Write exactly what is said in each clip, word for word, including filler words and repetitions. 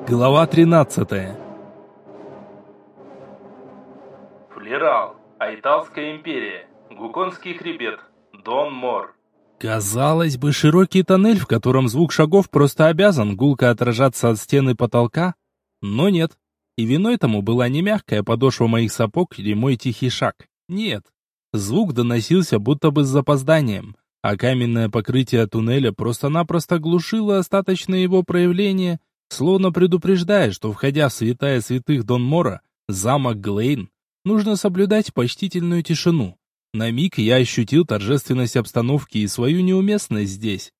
Глава тринадцатая. Флерал. Айталская империя. Гуконский хребет. Дон Мор. Казалось бы, широкий тоннель, в котором звук шагов просто обязан гулко отражаться от стены потолка, но нет. И виной тому была не мягкая подошва моих сапог или мой тихий шаг. Нет. Звук доносился будто бы с запозданием, а каменное покрытие туннеля просто-напросто глушило остаточное его проявление, словно предупреждая, что, входя в святая святых Дон Мора, замок Глейн, нужно соблюдать почтительную тишину. На миг я ощутил торжественность обстановки и свою неуместность здесь.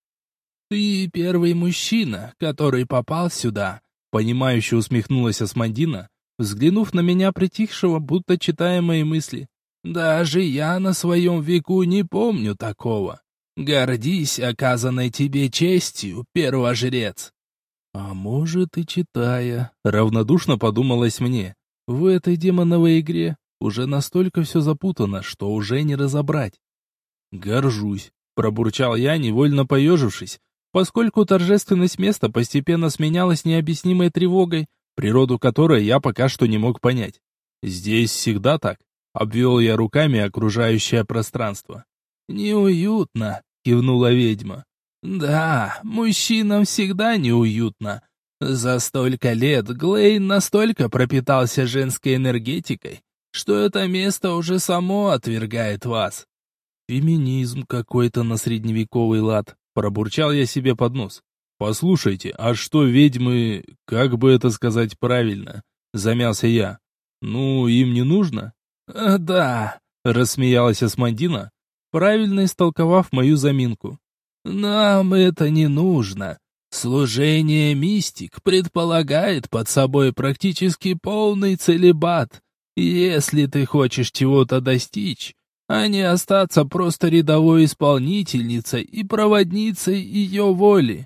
«Ты первый мужчина, который попал сюда», — понимающе усмехнулась Асмандина, взглянув на меня притихшего, будто читая мои мысли. «Даже я на своем веку не помню такого. Гордись оказанной тебе честью, первожрец». «А может, и читая», — равнодушно подумалось мне. «В этой демоновой игре уже настолько все запутано, что уже не разобрать». «Горжусь», — пробурчал я, невольно поежившись, поскольку торжественность места постепенно сменялась необъяснимой тревогой, природу которой я пока что не мог понять. «Здесь всегда так», — обвел я руками окружающее пространство. «Неуютно», — кивнула ведьма. «Да, мужчинам всегда неуютно. За столько лет Глейн настолько пропитался женской энергетикой, что это место уже само отвергает вас». «Феминизм какой-то на средневековый лад», — пробурчал я себе под нос. «Послушайте, а что ведьмы, как бы это сказать правильно?» — замялся я. «Ну, им не нужно?» «А, «Да», — рассмеялась Асмандина, правильно истолковав мою заминку. «Нам это не нужно. Служение мистик предполагает под собой практически полный целибат. Если ты хочешь чего-то достичь, а не остаться просто рядовой исполнительницей и проводницей ее воли.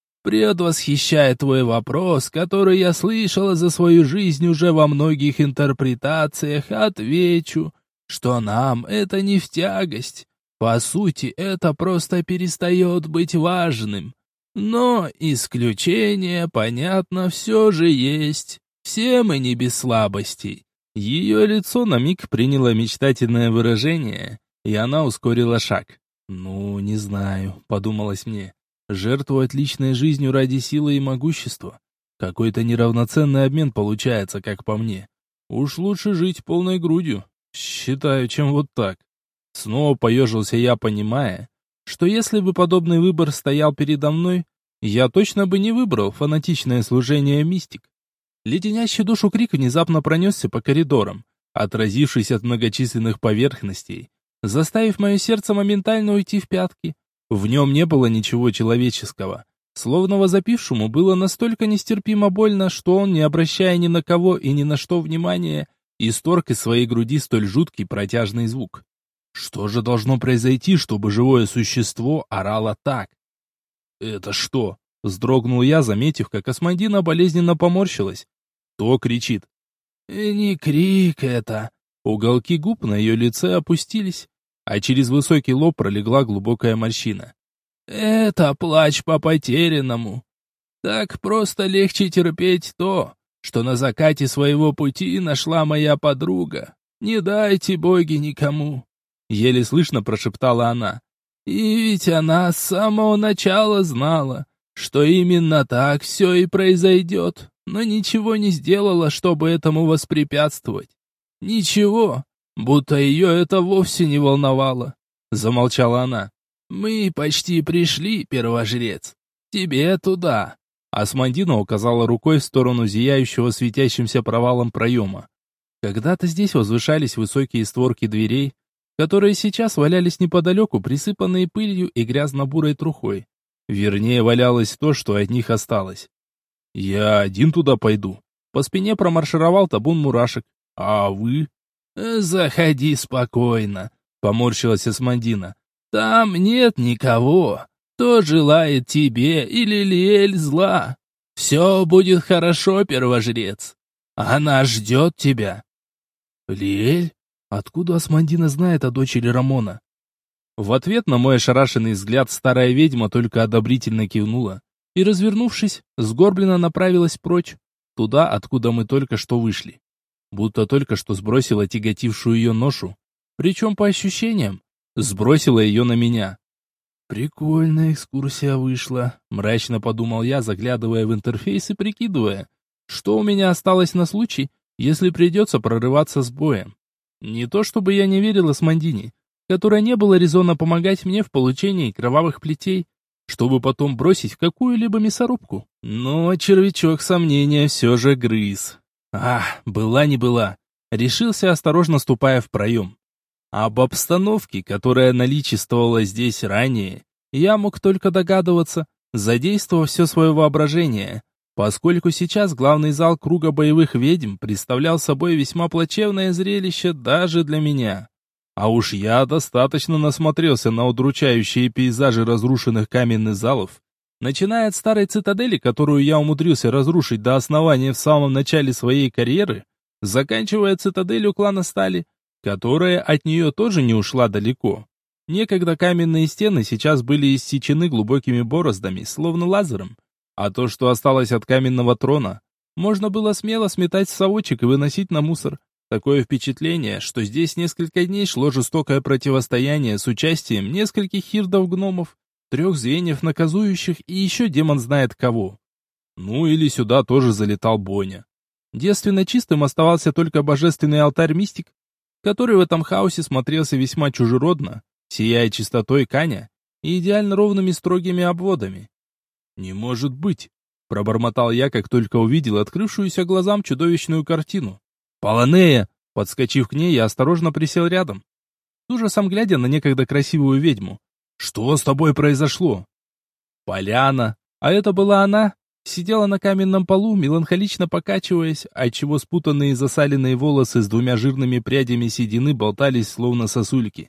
Предвосхищая твой вопрос, который я слышала за свою жизнь уже во многих интерпретациях, отвечу, что нам это не в тягость. По сути, это просто перестает быть важным. Но исключения, понятно, все же есть. Все мы не без слабостей». Ее лицо на миг приняло мечтательное выражение, и она ускорила шаг. «Ну, не знаю», — подумалось мне. «Жертвовать личной жизнью ради силы и могущества. Какой-то неравноценный обмен получается, как по мне. Уж лучше жить полной грудью, считаю, чем вот так». Снова поежился я, понимая, что если бы подобный выбор стоял передо мной, я точно бы не выбрал фанатичное служение мистик. Леденящий душу крик внезапно пронесся по коридорам, отразившись от многочисленных поверхностей, заставив мое сердце моментально уйти в пятки. В нем не было ничего человеческого. Словно возопившему было настолько нестерпимо больно, что он, не обращая ни на кого и ни на что внимания, исторг из своей груди столь жуткий протяжный звук. Что же должно произойти, чтобы живое существо орало так? «Это что?» — вздрогнул я, заметив, как Асмандина болезненно поморщилась. «Кто кричит?» «Не крик это!» Уголки губ на ее лице опустились, а через высокий лоб пролегла глубокая морщина. «Это плач по потерянному. Так просто легче терпеть то, что на закате своего пути нашла моя подруга. Не дайте боги никому!» Еле слышно прошептала она. «И ведь она с самого начала знала, что именно так все и произойдет, но ничего не сделала, чтобы этому воспрепятствовать. Ничего, будто ее это вовсе не волновало», — замолчала она. «Мы почти пришли, первожрец. Тебе туда». Асмандина указала рукой в сторону зияющего светящимся провалом проема. Когда-то здесь возвышались высокие створки дверей, которые сейчас валялись неподалеку, присыпанные пылью и грязно-бурой трухой. Вернее, валялось то, что от них осталось. «Я один туда пойду». По спине промаршировал табун мурашек. «А вы?» «Заходи спокойно», — поморщилась Асмандина. «Там нет никого, кто желает тебе или Лиэль зла. Все будет хорошо, первожрец. Она ждет тебя». «Лиэль? Откуда Асмандина знает о дочери Рамона?» В ответ на мой ошарашенный взгляд старая ведьма только одобрительно кивнула и, развернувшись, сгорбленно направилась прочь, туда, откуда мы только что вышли. Будто только что сбросила тяготившую ее ношу, причем по ощущениям, сбросила ее на меня. «Прикольная экскурсия вышла», — мрачно подумал я, заглядывая в интерфейс и прикидывая, что у меня осталось на случай, если придется прорываться с боем. Не то чтобы я не верил Османдине, которая не было резона помогать мне в получении кровавых плетей, чтобы потом бросить в какую-либо мясорубку. Но червячок сомнения все же грыз. Ах, была не была. Решился, осторожно ступая в проем. Об обстановке, которая наличествовала здесь ранее, я мог только догадываться, задействовав все свое воображение, поскольку сейчас главный зал круга боевых ведьм представлял собой весьма плачевное зрелище даже для меня. А уж я достаточно насмотрелся на удручающие пейзажи разрушенных каменных залов, начиная от старой цитадели, которую я умудрился разрушить до основания в самом начале своей карьеры, заканчивая цитаделью клана Стали, которая от нее тоже не ушла далеко. Некогда каменные стены сейчас были иссечены глубокими бороздами, словно лазером, а то, что осталось от каменного трона, можно было смело сметать в совочек и выносить на мусор. Такое впечатление, что здесь несколько дней шло жестокое противостояние с участием нескольких хирдов-гномов, трех звеньев наказующих и еще демон знает кого. Ну или сюда тоже залетал Боня. Девственно чистым оставался только божественный алтарь-мистик, который в этом хаосе смотрелся весьма чужеродно, сияя чистотой Каня и идеально ровными строгими обводами. «Не может быть!» — пробормотал я, как только увидел открывшуюся глазам чудовищную картину. «Полонея!» — подскочив к ней, я осторожно присел рядом, с ужасом глядя на некогда красивую ведьму. «Что с тобой произошло?» Поляна, а это была она, сидела на каменном полу, меланхолично покачиваясь, отчего спутанные засаленные волосы с двумя жирными прядями седины болтались, словно сосульки.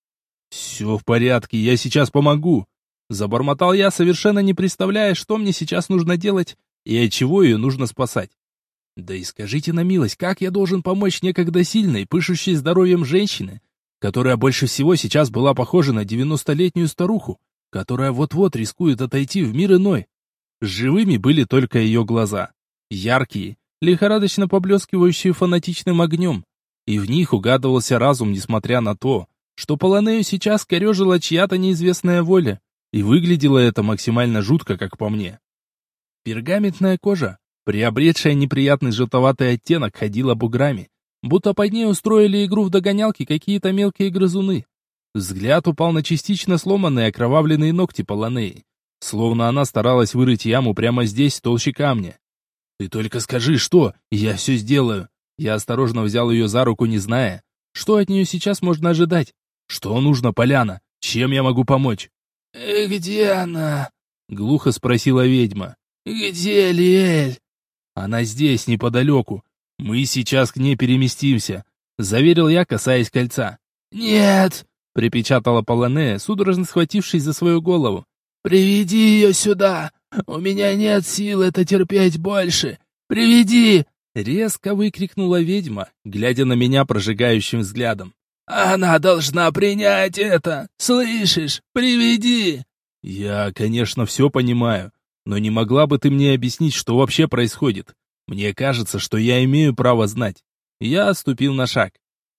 «Все в порядке, я сейчас помогу!» Забормотал я, совершенно не представляя, что мне сейчас нужно делать и от чего ее нужно спасать. Да и скажите на милость, как я должен помочь некогда сильной, пышущей здоровьем женщине, которая больше всего сейчас была похожа на девяностолетнюю старуху, которая вот-вот рискует отойти в мир иной? Живыми были только ее глаза, яркие, лихорадочно поблескивающие фанатичным огнем, и в них угадывался разум, несмотря на то, что Полонею сейчас корежила чья-то неизвестная воля, и выглядело это максимально жутко, как по мне. Пергаментная кожа, приобретшая неприятный желтоватый оттенок, ходила буграми, будто под ней устроили игру в догонялки какие-то мелкие грызуны. Взгляд упал на частично сломанные окровавленные ногти Полонеи, словно она старалась вырыть яму прямо здесь, в толще камня. «Ты только скажи, что, и я все сделаю!» Я осторожно взял ее за руку, не зная, что от нее сейчас можно ожидать. «Что нужно, Поляна? Чем я могу помочь?» «И где она?» — глухо спросила ведьма. «Где Лиэль?» «Она здесь, неподалеку. Мы сейчас к ней переместимся», — заверил я, касаясь кольца. «Нет!» — припечатала Полонея, судорожно схватившись за свою голову. «Приведи ее сюда! У меня нет сил это терпеть больше! Приведи!» Резко выкрикнула ведьма, глядя на меня прожигающим взглядом. «Она должна принять это! Слышишь? Приведи!» «Я, конечно, все понимаю, но не могла бы ты мне объяснить, что вообще происходит? Мне кажется, что я имею право знать». Я отступил на шаг.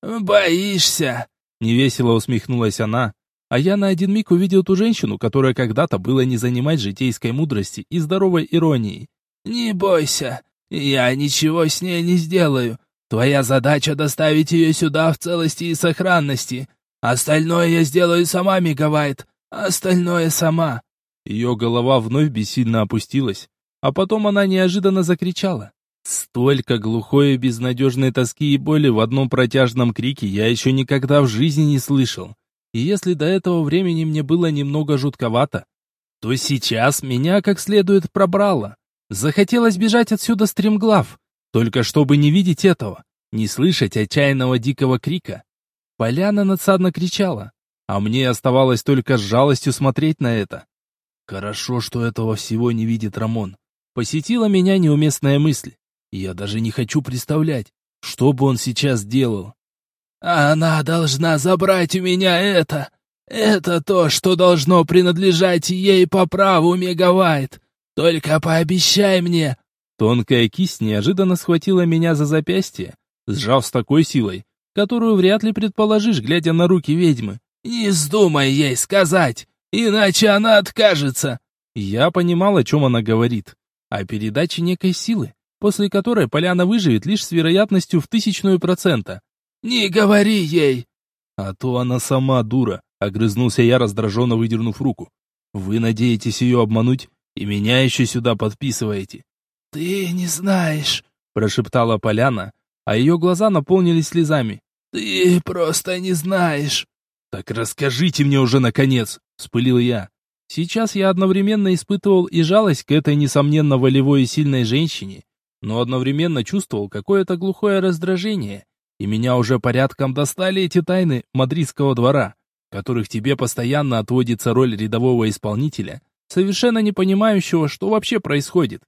«Боишься?» — невесело усмехнулась она, а я на один миг увидел ту женщину, которая когда-то было не занимать житейской мудрости и здоровой иронией. «Не бойся, я ничего с ней не сделаю. Твоя задача доставить ее сюда в целости и сохранности. Остальное я сделаю сама, Мегавайт. Остальное сама». Ее голова вновь бессильно опустилась, а потом она неожиданно закричала. Столько глухой и безнадежной тоски и боли в одном протяжном крике я еще никогда в жизни не слышал. И если до этого времени мне было немного жутковато, то сейчас меня как следует пробрало. Захотелось бежать отсюда стремглав, только чтобы не видеть этого, не слышать отчаянного дикого крика. Поляна надсадно кричала, а мне оставалось только с жалостью смотреть на это. Хорошо, что этого всего не видит Рамон. Посетила меня неуместная мысль. Я даже не хочу представлять, что бы он сейчас делал. «Она должна забрать у меня это. Это то, что должно принадлежать ей по праву, Мегавайт. Только пообещай мне, Тонкая кисть неожиданно схватила меня за запястье, сжав с такой силой, которую вряд ли предположишь, глядя на руки ведьмы. «Не вздумай ей сказать, иначе она откажется!» Я понимал, о чем она говорит. О передаче некой силы, после которой поляна выживет лишь с вероятностью в тысячную процента. «Не говори ей!» «А то она сама дура», — огрызнулся я, раздраженно выдернув руку. «Вы надеетесь ее обмануть и меня еще сюда подписываете?» «Ты не знаешь», — прошептала поляна, а ее глаза наполнились слезами. «Ты просто не знаешь». «Так расскажите мне уже, наконец!» — вспылил я. Сейчас я одновременно испытывал и жалость к этой, несомненно, волевой и сильной женщине, но одновременно чувствовал какое-то глухое раздражение, и меня уже порядком достали эти тайны мадридского двора, в которых тебе постоянно отводится роль рядового исполнителя, совершенно не понимающего, что вообще происходит.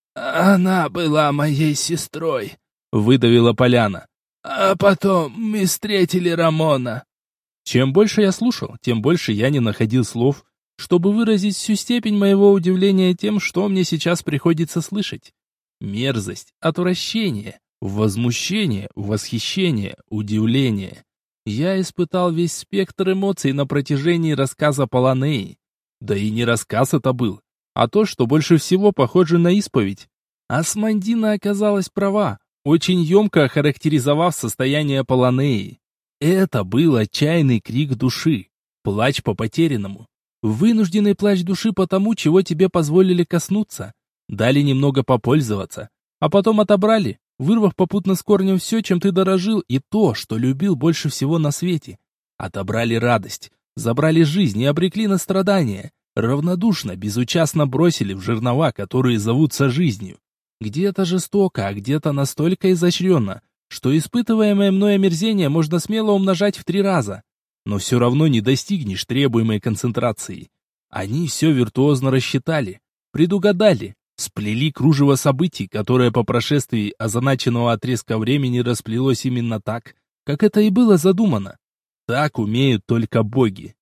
«Она была моей сестрой», — выдавила поляна. «А потом мы встретили Рамона». Чем больше я слушал, тем больше я не находил слов, чтобы выразить всю степень моего удивления тем, что мне сейчас приходится слышать. Мерзость, отвращение, возмущение, восхищение, удивление. Я испытал весь спектр эмоций на протяжении рассказа Поланеи. Да и не рассказ это был, а то, что больше всего похоже на исповедь. Асмандина оказалась права, очень емко охарактеризовав состояние Поланеи. Это был отчаянный крик души, плач по потерянному. Вынужденный плач души по тому, чего тебе позволили коснуться. Дали немного попользоваться, а потом отобрали, вырвав попутно с корнем все, чем ты дорожил, и то, что любил больше всего на свете. Отобрали радость, забрали жизнь и обрекли на страдания. Равнодушно, безучастно бросили в жернова, которые зовутся жизнью. Где-то жестоко, а где-то настолько изощренно, что испытываемое мной омерзение можно смело умножать в три раза. Но все равно не достигнешь требуемой концентрации. Они все виртуозно рассчитали, предугадали, сплели кружево событий, которое по прошествии означенного отрезка времени расплелось именно так, как это и было задумано. Так умеют только боги.